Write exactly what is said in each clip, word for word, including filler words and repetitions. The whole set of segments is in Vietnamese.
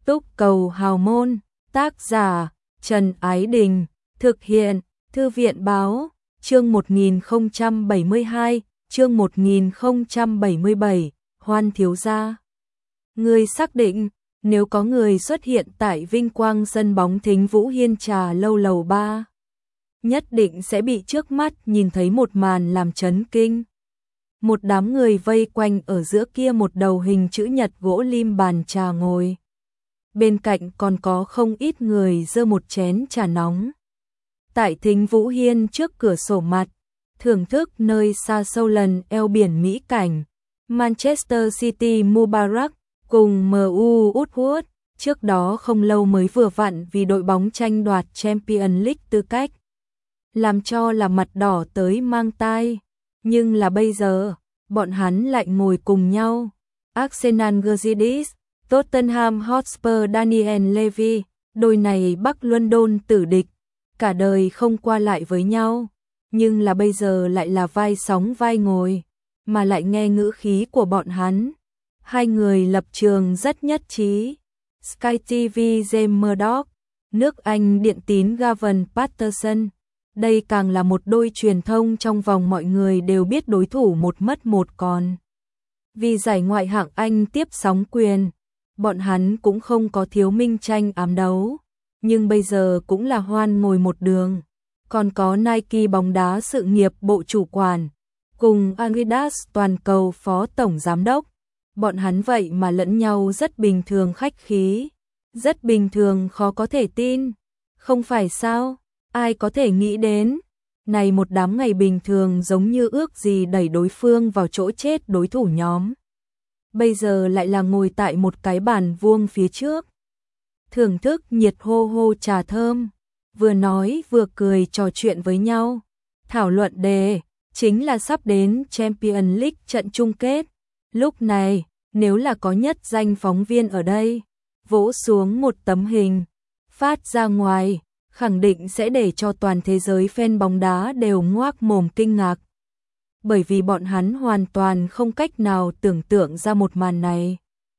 Túc Cầu Hào Môn, tác giả Trần Ái Đình, thực hiện Thư viện Báo, chương một nghìn không trăm bảy mươi hai, chương một nghìn không trăm bảy mươi bảy, Hoan thiếu gia. Người xác định, nếu có người xuất hiện tại vinh quang sân bóng Thính Vũ Hiên Trà Lâu lầu ba, nhất định sẽ bị trước mắt nhìn thấy một màn làm chấn kinh. Một đám người vây quanh ở giữa kia một đầu hình chữ nhật gỗ lim bàn trà ngồi. Bên cạnh còn có không ít người giơ một chén trà nóng. Tại Thính Vũ Hiên trước cửa sổ mặt, thưởng thức nơi xa sâu lần eo biển mỹ cảnh, Manchester City Mubarak cùng em u Woodward, trước đó không lâu mới vừa vặn vì đội bóng tranh đoạt Champions League tư cách, làm cho là mặt đỏ tới mang tai. Nhưng là bây giờ, bọn hắn lại ngồi cùng nhau. Arsenal Gazidis, Tottenham Hotspur Daniel Levy, đôi này Bắc London tử địch, cả đời không qua lại với nhau, nhưng là bây giờ lại là vai sóng vai ngồi, mà lại nghe ngữ khí của bọn hắn. Hai người lập trường rất nhất trí. Sky ti vi James Murdoch, nước Anh điện tín Gavin Patterson. Đây càng là một đôi truyền thông trong vòng mọi người đều biết đối thủ một mất một còn. Vì giải ngoại hạng Anh tiếp sóng quyền, bọn hắn cũng không có thiếu minh tranh ám đấu, nhưng bây giờ cũng là hoan ngồi một đường. Còn có Nike bóng đá sự nghiệp bộ chủ quản, cùng Adidas toàn cầu phó tổng giám đốc. Bọn hắn vậy mà lẫn nhau rất bình thường khách khí, rất bình thường khó có thể tin. Không phải sao? Ai có thể nghĩ đến, này một đám ngày bình thường giống như ước gì đẩy đối phương vào chỗ chết đối thủ nhóm. Bây giờ lại là ngồi tại một cái bàn vuông phía trước, thưởng thức nhiệt hô hô trà thơm, vừa nói vừa cười trò chuyện với nhau. Thảo luận đề, chính là sắp đến Champions League trận chung kết. Lúc này, nếu là có nhất danh phóng viên ở đây, vỗ xuống một tấm hình, phát ra ngoài, khẳng định sẽ để cho toàn thế giới fan bóng đá đều ngoác mồm kinh ngạc. Bởi vì bọn hắn hoàn toàn không cách nào tưởng tượng ra một màn này.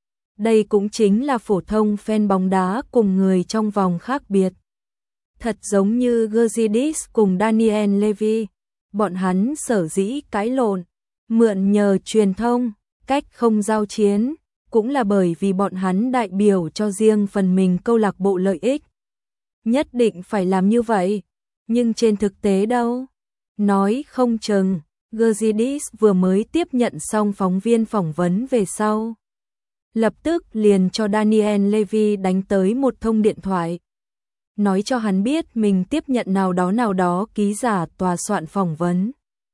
Đây cũng chính là phổ thông fan bóng đá cùng người trong vòng khác biệt. Thật giống như Gazidis cùng Daniel Levy, bọn hắn sở dĩ cãi lộn, mượn nhờ truyền thông, cách không giao chiến, cũng là bởi vì bọn hắn đại biểu cho riêng phần mình câu lạc bộ lợi ích. Nhất định phải làm như vậy, nhưng trên thực tế đâu? Nói không chừng, Gazidis vừa mới tiếp nhận xong phóng viên phỏng vấn về sau, lập tức liền cho Daniel Levy đánh tới một thông điện thoại, nói cho hắn biết mình tiếp nhận nào đó nào đó ký giả tòa soạn phỏng vấn.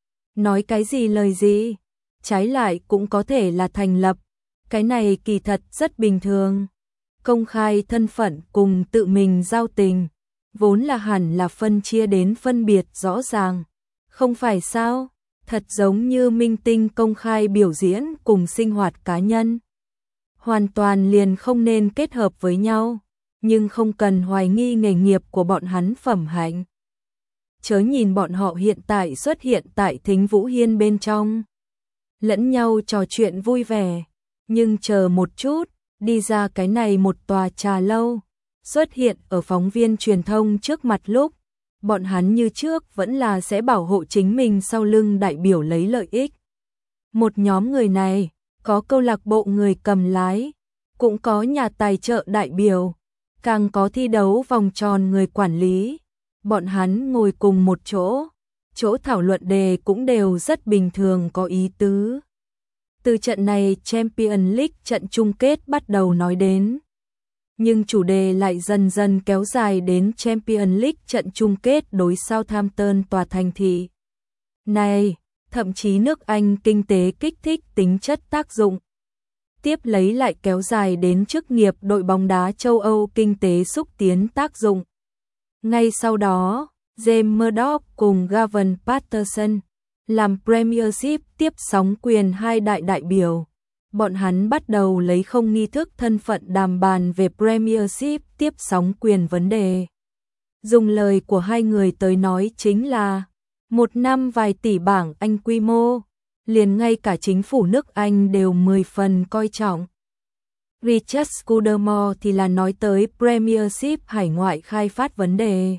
Nói cái gì lời gì? Trái lại cũng có thể là thành lập. Cái này kỳ thật rất bình thường. Công khai thân phận cùng tự mình giao tình, vốn là hẳn là phân chia đến phân biệt rõ ràng. Không phải sao? Thật giống như minh tinh công khai biểu diễn cùng sinh hoạt cá nhân. Hoàn toàn liền không nên kết hợp với nhau, nhưng không cần hoài nghi nghề nghiệp của bọn hắn phẩm hạnh. Chớ nhìn bọn họ hiện tại xuất hiện tại Thính Vũ Hiên bên trong, lẫn nhau trò chuyện vui vẻ, nhưng chờ một chút, đi ra cái này một tòa trà lâu, xuất hiện ở phóng viên truyền thông trước mặt lúc, bọn hắn như trước vẫn là sẽ bảo hộ chính mình sau lưng đại biểu lấy lợi ích. Một nhóm người này, có câu lạc bộ người cầm lái, cũng có nhà tài trợ đại biểu, càng có thi đấu vòng tròn người quản lý. Bọn hắn ngồi cùng một chỗ, chỗ thảo luận đề cũng đều rất bình thường có ý tứ. Từ trận này Champions League trận chung kết bắt đầu nói đến, nhưng chủ đề lại dần dần kéo dài đến Champions League trận chung kết đối Southampton tòa thành thị. Này, thậm chí nước Anh kinh tế kích thích tính chất tác dụng. Tiếp lấy lại kéo dài đến chức nghiệp đội bóng đá châu Âu kinh tế xúc tiến tác dụng. Ngay sau đó, James Murdoch cùng Gavin Patterson làm Premiership tiếp sóng quyền hai đại đại biểu. Bọn hắn bắt đầu lấy không nghi thức thân phận đàm bàn về Premiership tiếp sóng quyền vấn đề. Dùng lời của hai người tới nói chính là một năm vài tỷ bảng Anh quy mô, liền ngay cả chính phủ nước Anh đều mười phần coi trọng. Richard Scudamore thì là nói tới Premiership hải ngoại khai phát vấn đề.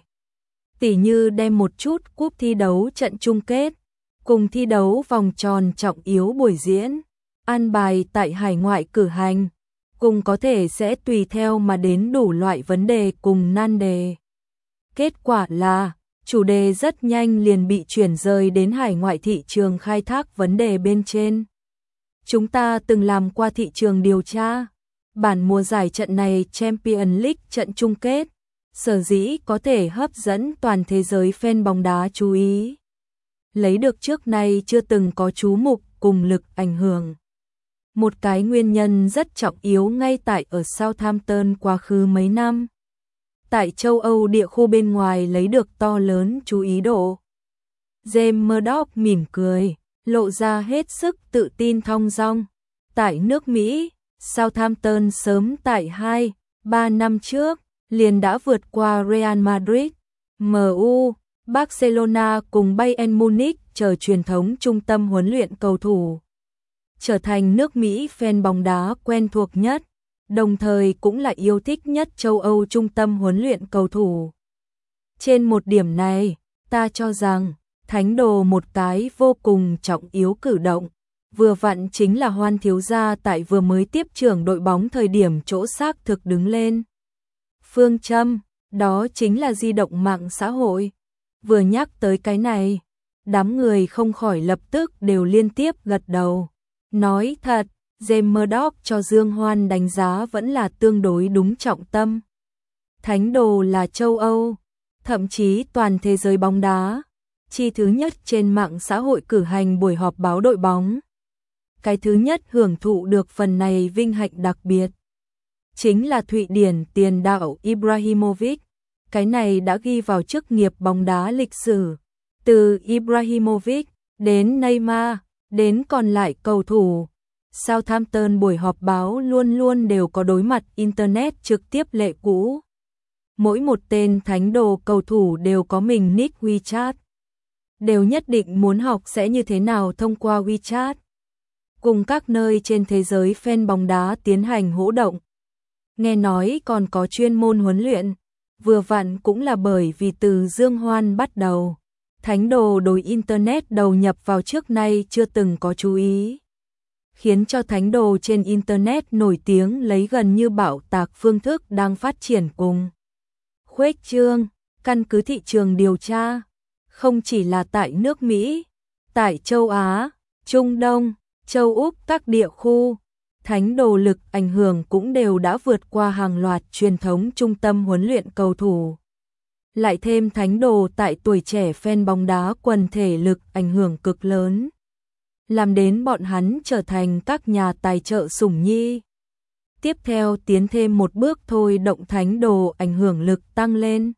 Tỉ như đem một chút cúp thi đấu trận chung kết, cùng thi đấu vòng tròn trọng yếu buổi diễn, an bài tại hải ngoại cử hành, cùng có thể sẽ tùy theo mà đến đủ loại vấn đề cùng nan đề. Kết quả là, chủ đề rất nhanh liền bị chuyển rời đến hải ngoại thị trường khai thác vấn đề bên trên. Chúng ta từng làm qua thị trường điều tra. Bản mùa giải trận này Champions League trận chung kết, sở dĩ có thể hấp dẫn toàn thế giới fan bóng đá chú ý. Lấy được trước nay chưa từng có chú mục cùng lực ảnh hưởng. Một cái nguyên nhân rất trọng yếu ngay tại ở Southampton quá khứ mấy năm. Tại châu Âu địa khu bên ngoài lấy được to lớn chú ý độ. James Murdoch mỉm cười, lộ ra hết sức tự tin thong dong. Tại nước Mỹ, Southampton sớm tại hai, ba năm trước, liền đã vượt qua Real Madrid, em u, Barcelona cùng Bayern Munich chờ truyền thống trung tâm huấn luyện cầu thủ. Trở thành nước Mỹ fan bóng đá quen thuộc nhất, đồng thời cũng là yêu thích nhất châu Âu trung tâm huấn luyện cầu thủ. Trên một điểm này, ta cho rằng, thánh đồ một cái vô cùng trọng yếu cử động. Vừa vặn chính là Hoan thiếu gia tại vừa mới tiếp trưởng đội bóng thời điểm chỗ xác thực đứng lên. Phương châm, đó chính là di động mạng xã hội. Vừa nhắc tới cái này, đám người không khỏi lập tức đều liên tiếp gật đầu. Nói thật, James Murdoch cho Dương Hoan đánh giá vẫn là tương đối đúng trọng tâm. Thánh đồ là châu Âu, thậm chí toàn thế giới bóng đá. Chi thứ nhất trên mạng xã hội cử hành buổi họp báo đội bóng. Cái thứ nhất hưởng thụ được phần này vinh hạnh đặc biệt. Chính là Thụy Điển tiền đạo Ibrahimovic. Cái này đã ghi vào chức nghiệp bóng đá lịch sử. Từ Ibrahimovic, đến Neymar, đến còn lại cầu thủ. Southampton buổi họp báo luôn luôn đều có đối mặt Internet trực tiếp lệ cũ. Mỗi một tên thánh đồ cầu thủ đều có mình nick WeChat. Đều nhất định muốn học sẽ như thế nào thông qua WeChat. Cùng các nơi trên thế giới fan bóng đá tiến hành hỗ động. Nghe nói còn có chuyên môn huấn luyện, vừa vặn cũng là bởi vì từ Dương Hoan bắt đầu, thánh đồ đối Internet đầu nhập vào trước nay chưa từng có chú ý. Khiến cho thánh đồ trên Internet nổi tiếng lấy gần như bạo tạc phương thức đang phát triển cùng. Khuếch trương, căn cứ thị trường điều tra, không chỉ là tại nước Mỹ, tại châu Á, Trung Đông, châu Úc các địa khu, thánh đồ lực ảnh hưởng cũng đều đã vượt qua hàng loạt truyền thống trung tâm huấn luyện cầu thủ. Lại thêm thánh đồ tại tuổi trẻ fan bóng đá quần thể lực ảnh hưởng cực lớn. Làm đến bọn hắn trở thành các nhà tài trợ sủng nhi. Tiếp theo tiến thêm một bước thôi động thánh đồ ảnh hưởng lực tăng lên.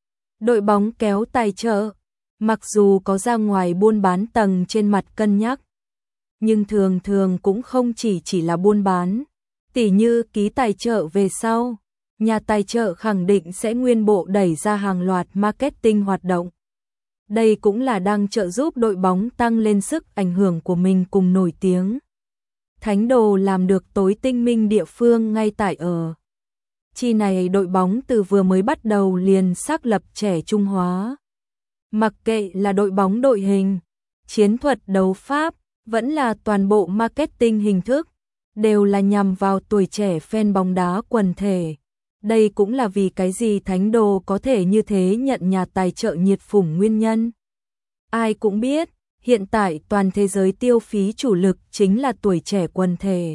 Đội bóng kéo tài trợ, mặc dù có ra ngoài buôn bán tầng trên mặt cân nhắc. Nhưng thường thường cũng không chỉ chỉ là buôn bán, tỉ như ký tài trợ về sau, nhà tài trợ khẳng định sẽ nguyên bộ đẩy ra hàng loạt marketing hoạt động. Đây cũng là đang trợ giúp đội bóng tăng lên sức ảnh hưởng của mình cùng nổi tiếng. Thánh đồ làm được tối tinh minh địa phương ngay tại ở. Chi này đội bóng từ vừa mới bắt đầu liền xác lập trẻ trung hóa. Mặc kệ là đội bóng đội hình, chiến thuật đấu pháp, vẫn là toàn bộ marketing hình thức, đều là nhằm vào tuổi trẻ fan bóng đá quần thể. Đây cũng là vì cái gì thánh đồ có thể như thế nhận nhà tài trợ nhiệt phủng nguyên nhân. Ai cũng biết, hiện tại toàn thế giới tiêu phí chủ lực chính là tuổi trẻ quần thể.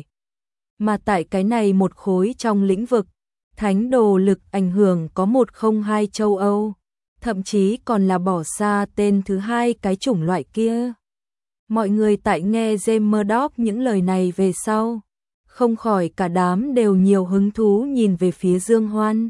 Mà tại cái này một khối trong lĩnh vực, thánh đồ lực ảnh hưởng có một không hai châu Âu, thậm chí còn là bỏ xa tên thứ hai cái chủng loại kia. Mọi người tại nghe James Murdoch những lời này về sau, không khỏi cả đám đều nhiều hứng thú nhìn về phía Dương Hoan.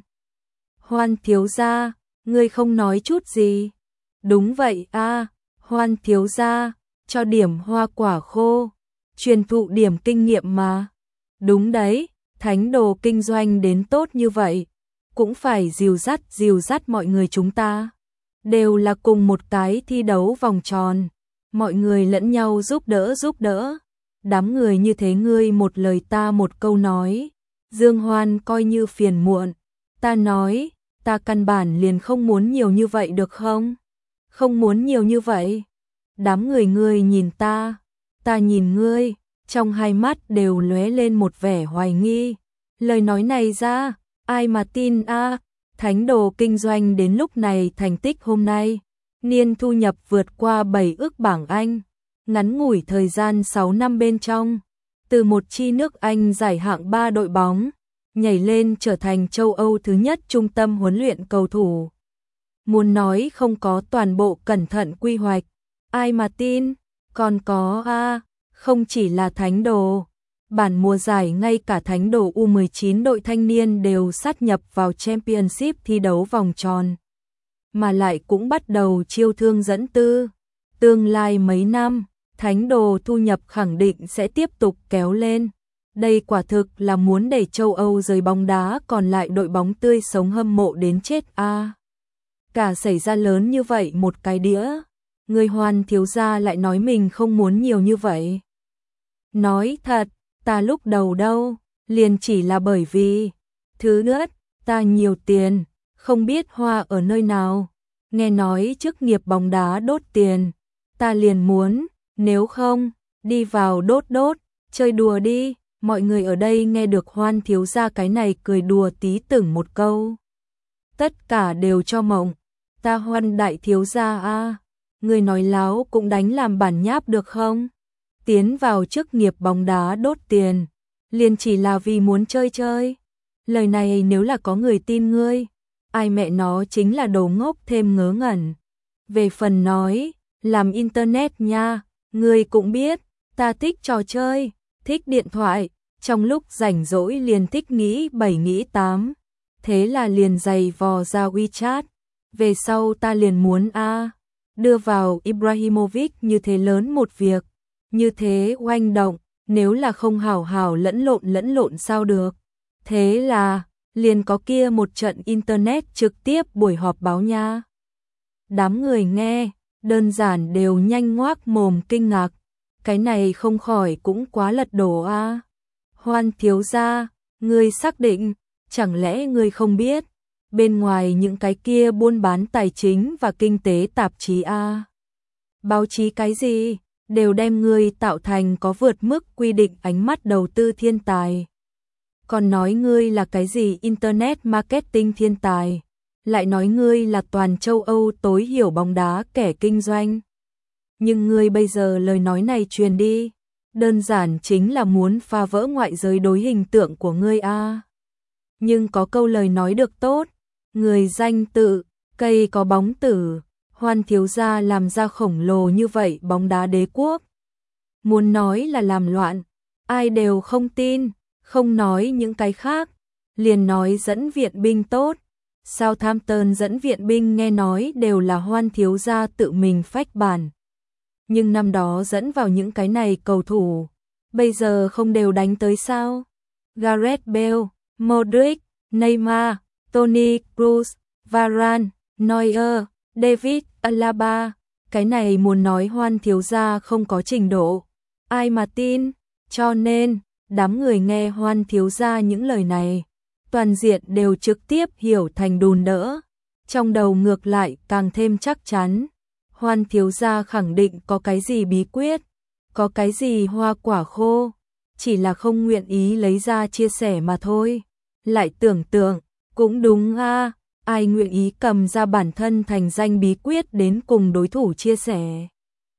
Hoan thiếu gia, ngươi không nói chút gì. Đúng vậy a, Hoan thiếu gia, cho điểm hoa quả khô, truyền thụ điểm kinh nghiệm mà. Đúng đấy, thánh đồ kinh doanh đến tốt như vậy, cũng phải dìu dắt dìu dắt mọi người chúng ta. Đều là cùng một cái thi đấu vòng tròn, mọi người lẫn nhau giúp đỡ giúp đỡ. Đám người như thế ngươi một lời ta một câu nói, Dương Hoan coi như phiền muộn. Ta nói, ta căn bản liền không muốn nhiều như vậy được không? Không muốn nhiều như vậy. Đám người ngươi nhìn ta, ta nhìn ngươi, trong hai mắt đều lóe lên một vẻ hoài nghi. Lời nói này ra, ai mà tin a? À? Thánh đồ kinh doanh đến lúc này thành tích hôm nay, niên thu nhập vượt qua bảy ức bảng Anh, ngắn ngủi thời gian sáu năm bên trong, từ một chi nước Anh giải hạng ba đội bóng, nhảy lên trở thành châu Âu thứ nhất trung tâm huấn luyện cầu thủ. Muốn nói không có toàn bộ cẩn thận quy hoạch, ai mà tin, còn có a, à, không chỉ là thánh đồ. Bản mùa giải ngay cả thánh đồ U mười chín đội thanh niên đều sát nhập vào Championship thi đấu vòng tròn. Mà lại cũng bắt đầu chiêu thương dẫn tư. Tương lai mấy năm, thánh đồ thu nhập khẳng định sẽ tiếp tục kéo lên. Đây quả thực là muốn đẩy châu Âu rời bóng đá còn lại đội bóng tươi sống hâm mộ đến chết a. À, cả xảy ra lớn như vậy một cái đĩa. Người Hoan thiếu gia lại nói mình không muốn nhiều như vậy. Nói thật, ta lúc đầu đâu, liền chỉ là bởi vì, thứ nữa, ta nhiều tiền, không biết hoa ở nơi nào, nghe nói chức nghiệp bóng đá đốt tiền, ta liền muốn, nếu không, đi vào đốt đốt, chơi đùa đi, mọi người ở đây nghe được Hoan thiếu gia cái này cười đùa tí từng một câu. Tất cả đều cho mộng, ta Hoan đại thiếu gia a, người nói láo cũng đánh làm bản nháp được không? Tiến vào chức nghiệp bóng đá đốt tiền, liền chỉ là vì muốn chơi chơi. Lời này nếu là có người tin ngươi, ai mẹ nó chính là đồ ngốc thêm ngớ ngẩn. Về phần nói, làm internet nha, ngươi cũng biết, ta thích trò chơi, thích điện thoại, trong lúc rảnh rỗi liền thích nghĩ bảy nghĩ tám. Thế là liền giày vò ra WeChat, về sau ta liền muốn a à, đưa vào Ibrahimovic như thế lớn một việc. Như thế oanh động, nếu là không hảo hảo lẫn lộn lẫn lộn sao được. Thế là, liền có kia một trận internet trực tiếp buổi họp báo nha. Đám người nghe, đơn giản đều nhanh ngoác mồm kinh ngạc. Cái này không khỏi cũng quá lật đổ a. À. Hoan thiếu gia, ngươi xác định, chẳng lẽ ngươi không biết, bên ngoài những cái kia buôn bán tài chính và kinh tế tạp chí a. À. Báo chí cái gì? Đều đem ngươi tạo thành có vượt mức quy định ánh mắt đầu tư thiên tài. Còn nói ngươi là cái gì internet marketing thiên tài, lại nói ngươi là toàn châu Âu tối hiểu bóng đá kẻ kinh doanh. Nhưng ngươi bây giờ lời nói này truyền đi, đơn giản chính là muốn phá vỡ ngoại giới đối hình tượng của ngươi a. À. Nhưng có câu lời nói được tốt, người danh tự, cây có bóng tử. Hoan thiếu gia làm ra khổng lồ như vậy bóng đá đế quốc. Muốn nói là làm loạn, ai đều không tin, không nói những cái khác, liền nói dẫn viện binh tốt. Southampton dẫn viện binh nghe nói đều là Hoan thiếu gia tự mình phách bản. Nhưng năm đó dẫn vào những cái này cầu thủ, bây giờ không đều đánh tới sao? Gareth Bale, Modric, Neymar, Toni Kroos, Varane, Neuer, David Alaba, cái này muốn nói Hoan thiếu gia không có trình độ, ai mà tin, cho nên, đám người nghe Hoan thiếu gia những lời này, toàn diện đều trực tiếp hiểu thành đùn đỡ, trong đầu ngược lại càng thêm chắc chắn, Hoan thiếu gia khẳng định có cái gì bí quyết, có cái gì hoa quả khô, chỉ là không nguyện ý lấy ra chia sẻ mà thôi, lại tưởng tượng, cũng đúng a. À. Ai nguyện ý cầm ra bản thân thành danh bí quyết đến cùng đối thủ chia sẻ.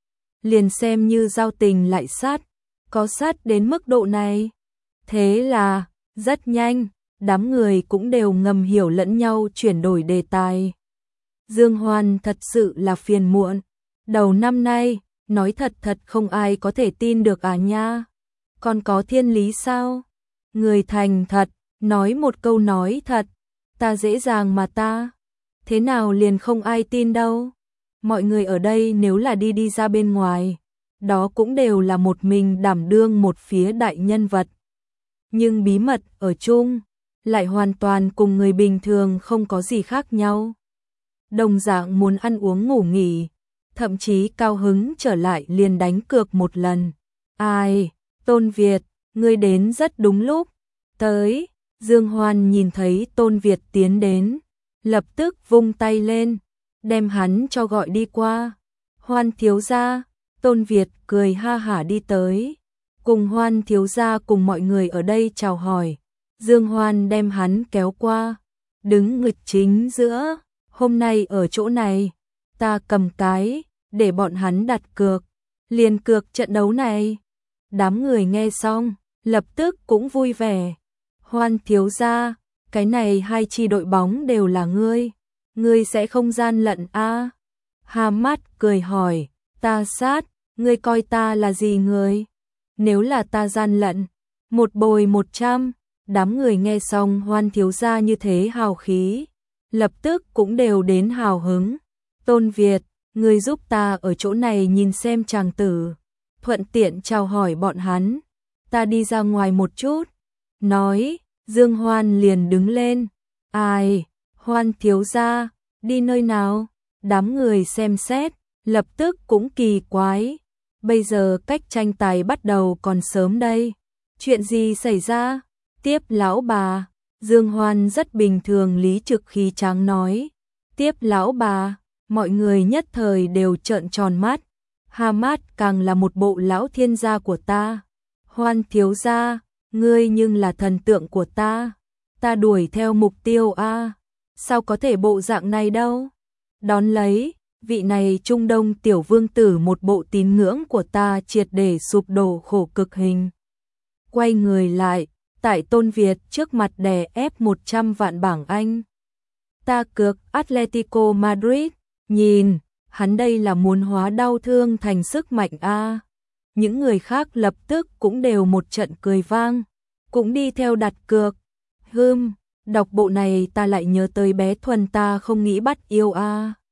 Liền xem như giao tình lại sát, có sát đến mức độ này. Thế là, rất nhanh, đám người cũng đều ngầm hiểu lẫn nhau chuyển đổi đề tài. Dương Hoan thật sự là phiền muộn. Đầu năm nay, nói thật thật không ai có thể tin được à nha. Còn có thiên lý sao? Người thành thật, nói một câu nói thật. Ta dễ dàng mà ta, thế nào liền không ai tin đâu. Mọi người ở đây nếu là đi đi ra bên ngoài, đó cũng đều là một mình đảm đương một phía đại nhân vật. Nhưng bí mật ở chung, lại hoàn toàn cùng người bình thường không có gì khác nhau. Đồng dạng muốn ăn uống ngủ nghỉ, thậm chí cao hứng trở lại liền đánh cược một lần. Ai, Tôn Việt, ngươi đến rất đúng lúc, tới. Dương Hoan nhìn thấy Tôn Việt tiến đến, lập tức vung tay lên, đem hắn cho gọi đi qua. Hoan thiếu gia, Tôn Việt cười ha hả đi tới, cùng Hoan thiếu gia cùng mọi người ở đây chào hỏi. Dương Hoan đem hắn kéo qua, đứng nghịch chính giữa, hôm nay ở chỗ này, ta cầm cái, để bọn hắn đặt cược, liền cược trận đấu này. Đám người nghe xong, lập tức cũng vui vẻ. Hoan thiếu gia, cái này hai chi đội bóng đều là ngươi, ngươi sẽ không gian lận a? À? Hamad cười hỏi, ta sát, ngươi coi ta là gì người? Nếu là ta gian lận, một bồi một trăm. Đám người nghe xong Hoan thiếu gia như thế hào khí, lập tức cũng đều đến hào hứng. Tôn Việt, ngươi giúp ta ở chỗ này nhìn xem chàng tử, thuận tiện chào hỏi bọn hắn, ta đi ra ngoài một chút. Nói, Dương Hoan liền đứng lên. Ai, Hoan thiếu gia, đi nơi nào? Đám người xem xét, lập tức cũng kỳ quái. Bây giờ cách tranh tài bắt đầu còn sớm đây. Chuyện gì xảy ra? Tiếp lão bà. Dương Hoan rất bình thường lý trực khí tráng nói. Tiếp lão bà, mọi người nhất thời đều trợn tròn mắt. Hamad càng là một bộ lão thiên gia của ta. Hoan thiếu gia, ngươi nhưng là thần tượng của ta. Ta đuổi theo mục tiêu a, sao có thể bộ dạng này đâu? Đón lấy, vị này Trung Đông tiểu vương tử một bộ tín ngưỡng của ta triệt để sụp đổ khổ cực hình. Quay người lại, tại Tôn Việt trước mặt đè ép một trăm vạn bảng Anh. Ta cược Atletico Madrid, nhìn, hắn đây là muốn hóa đau thương thành sức mạnh a. Những người khác lập tức cũng đều một trận cười vang, cũng đi theo đặt cược. Hừm, đọc bộ này ta lại nhớ tới bé Thuần ta không nghĩ bắt yêu a.